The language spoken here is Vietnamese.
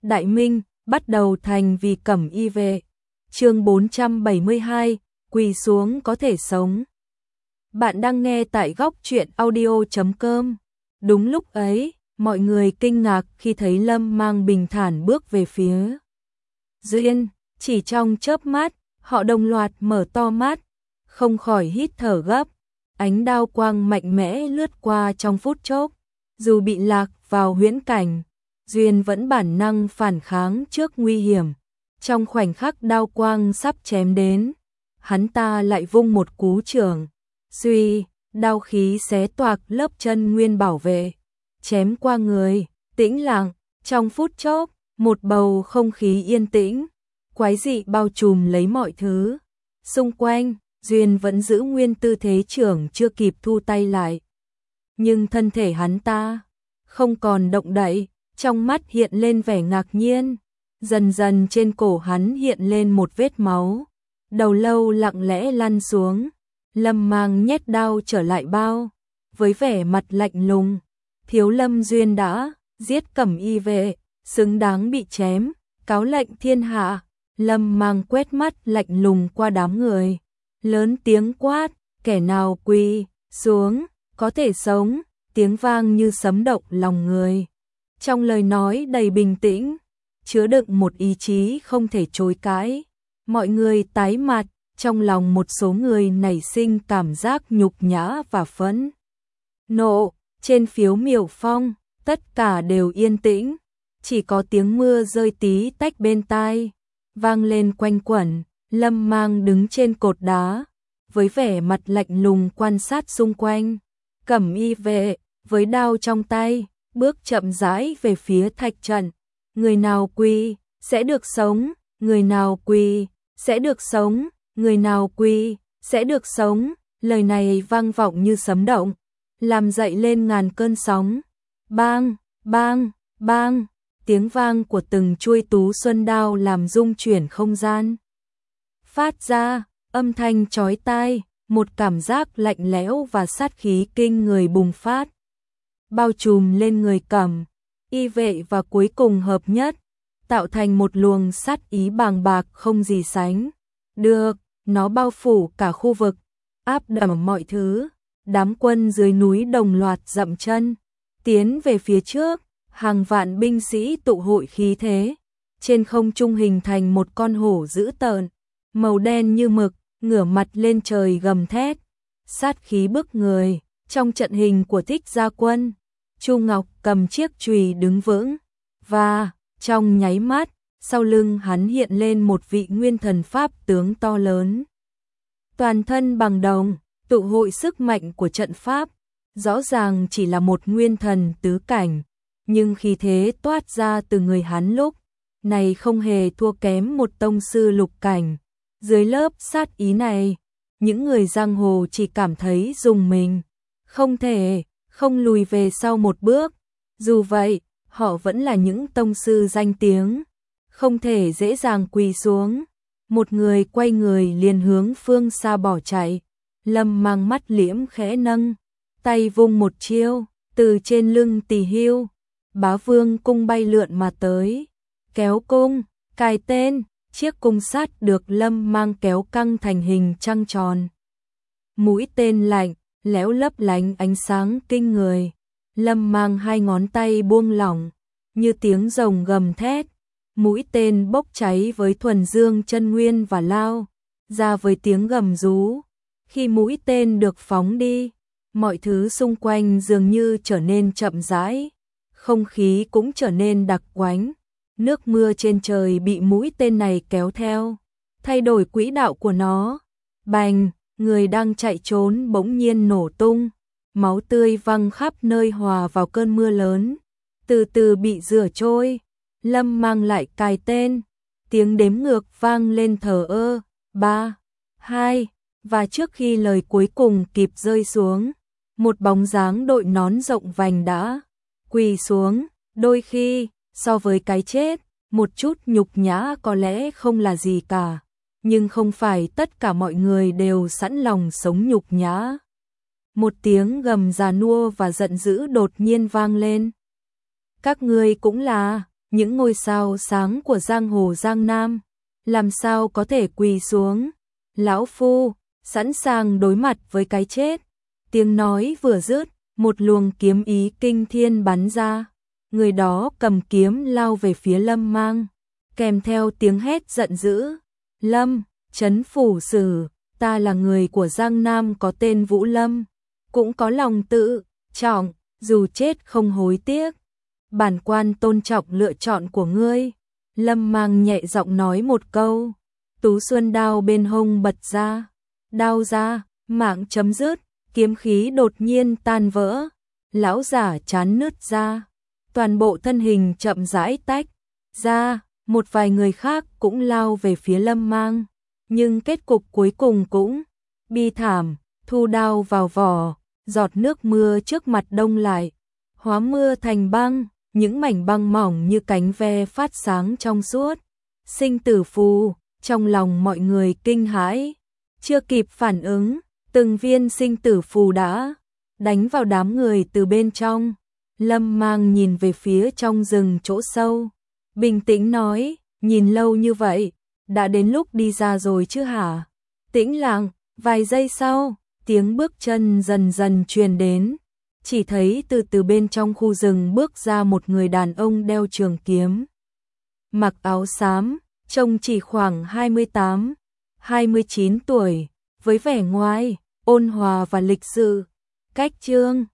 Đại Minh, bắt đầu thành vì Cẩm Y về. Chương 472, quỳ xuống có thể sống. Bạn đang nghe tại góc truyện audio.com. Đúng lúc ấy, mọi người kinh ngạc khi thấy Lâm Mang bình thản bước về phía Duyên, chỉ trong chớp mắt, họ đồng loạt mở to mắt, không khỏi hít thở gấp. Ánh đao quang mạnh mẽ lướt qua trong phút chốc, dù bị lạc vào huyễn cảnh, Duyên vẫn bản năng phản kháng trước nguy hiểm. Trong khoảnh khắc đao quang sắp chém đến, hắn ta lại vung một cú chưởng, suy, đao khí xé toạc lớp chân nguyên bảo vệ, chém qua người. Tĩnh lặng, trong phút chốc, một bầu không khí yên tĩnh, quái dị bao trùm lấy mọi thứ. Xung quanh, Duyên vẫn giữ nguyên tư thế chưởng chưa kịp thu tay lại. Nhưng thân thể hắn ta không còn động đậy, trong mắt hiện lên vẻ ngạc nhiên. Dần dần trên cổ hắn hiện lên một vết máu, đầu lâu lặng lẽ lăn xuống. Lâm Mang nhét đao trở lại bao, với vẻ mặt lạnh lùng. Thiếu Lâm Duyên đã giết Cẩm Y vệ, xứng đáng bị chém, cáo lệnh thiên hạ. Lâm Mang quét mắt lạnh lùng qua đám người, lớn tiếng quát, kẻ nào quỳ xuống, có thể sống. Tiếng vang như sấm động lòng người. Trong lời nói đầy bình tĩnh, chứa đựng một ý chí không thể chối cãi. Mọi người tái mặt, trong lòng một số người nảy sinh cảm giác nhục nhã và phẫn nộ. Trên phiếu miểu phong, tất cả đều yên tĩnh, chỉ có tiếng mưa rơi tí tách bên tai vang lên quanh quẩn. Lâm Mang đứng trên cột đá, với vẻ mặt lạnh lùng quan sát xung quanh. Cẩm Y vệ, với đao trong tay, bước chậm rãi về phía thạch trận. Người nào quỳ, sẽ được sống, người nào quỳ, sẽ được sống, người nào quỳ, sẽ được sống. Lời này vang vọng như sấm động, làm dậy lên ngàn cơn sóng. Bang, bang, bang, tiếng vang của từng chuôi tú xuân đao làm rung chuyển không gian. Phát ra, âm thanh chói tai, một cảm giác lạnh lẽo và sát khí kinh người bùng phát, bao trùm lên người Cẩm Y vệ và cuối cùng hợp nhất, tạo thành một luồng sát ý bàng bạc không gì sánh được. Nó bao phủ cả khu vực, áp đảo mọi thứ. Đám quân dưới núi đồng loạt dậm chân, tiến về phía trước, hàng vạn binh sĩ tụ hội khí thế. Trên không trung hình thành một con hổ dữ tợn, màu đen như mực, ngửa mặt lên trời gầm thét, sát khí bức người. Trong trận hình của Thích Gia Quân, Chu Ngọc cầm chiếc chùy đứng vững, và trong nháy mắt, sau lưng hắn hiện lên một vị nguyên thần pháp tướng to lớn. Toàn thân bằng đồng, tụ hội sức mạnh của trận pháp, rõ ràng chỉ là một nguyên thần tứ cảnh, nhưng khí thế toát ra từ người hắn lúc này không hề thua kém một tông sư lục cảnh. Dưới lớp sát ý này, những người giang hồ chỉ cảm thấy rùng mình, không thể không lùi về sau một bước. Dù vậy, họ vẫn là những tông sư danh tiếng, không thể dễ dàng quỳ xuống. Một người quay người liền hướng phương xa bỏ chạy. Lâm Mang mắt liễm khẽ nâng, tay vung một chiêu, từ trên lưng Tỳ Hưu, Bá Vương cung bay lượn mà tới. Kéo cung, cài tên, chiếc cung sắt được Lâm Mang kéo căng thành hình trăng tròn. Mũi tên lạnh, lẽo lấp lánh ánh sáng kinh người. Lâm Mang hai ngón tay buông lỏng, như tiếng rồng gầm thét. Mũi tên bốc cháy với thuần dương chân nguyên và lao ra với tiếng gầm rú. Khi mũi tên được phóng đi, mọi thứ xung quanh dường như trở nên chậm rãi, không khí cũng trở nên đặc quánh. Nước mưa trên trời bị mũi tên này kéo theo, thay đổi quỹ đạo của nó. Bành, người đang chạy trốn bỗng nhiên nổ tung, máu tươi văng khắp nơi hòa vào cơn mưa lớn, từ từ bị rửa trôi. Lâm Mang lại cài tên, tiếng đếm ngược vang lên thờ ơ, 3, 2, và trước khi lời cuối cùng kịp rơi xuống, một bóng dáng đội nón rộng vành đã quỳ xuống. Đôi khi, so với cái chết, một chút nhục nhã có lẽ không là gì cả, nhưng không phải tất cả mọi người đều sẵn lòng sống nhục nhã. Một tiếng gầm già nua và giận dữ đột nhiên vang lên. Các ngươi cũng là, những ngôi sao sáng của giang hồ Giang Nam, làm sao có thể quỳ xuống. Lão phu, sẵn sàng đối mặt với cái chết. Tiếng nói vừa dứt, một luồng kiếm ý kinh thiên bắn ra. Người đó cầm kiếm lao về phía Lâm Mang, kèm theo tiếng hét giận dữ. Lâm, trấn phủ sử, ta là người của Giang Nam có tên Vũ Lâm, cũng có lòng tự trọng, dù chết không hối tiếc. Bản quan tôn trọng lựa chọn của ngươi. Lâm Mang nhẹ giọng nói một câu. Tú xuân đao bên hông bật ra. Đao ra, mạng chấm dứt, kiếm khí đột nhiên tan vỡ. Lão giả chán nứt ra. Toàn bộ thân hình chậm rãi tách ra. Một vài người khác cũng lao về phía Lâm Mang. Nhưng kết cục cuối cùng cũng bi thảm. Thu đao vào vỏ, giọt nước mưa trước mặt đông lại, hóa mưa thành băng. Những mảnh băng mỏng như cánh ve phát sáng trong suốt. Sinh tử phù, trong lòng mọi người kinh hãi. Chưa kịp phản ứng, từng viên sinh tử phù đã đánh vào đám người từ bên trong. Lâm Mang nhìn về phía trong rừng chỗ sâu, bình tĩnh nói, nhìn lâu như vậy, đã đến lúc đi ra rồi chứ hả? Tĩnh lặng, vài giây sau, tiếng bước chân dần dần truyền đến. Chỉ thấy từ bên trong khu rừng bước ra một người đàn ông đeo trường kiếm, mặc áo xám, trông chỉ khoảng 28, 29 tuổi, với vẻ ngoài ôn hòa và lịch sự. Cách chương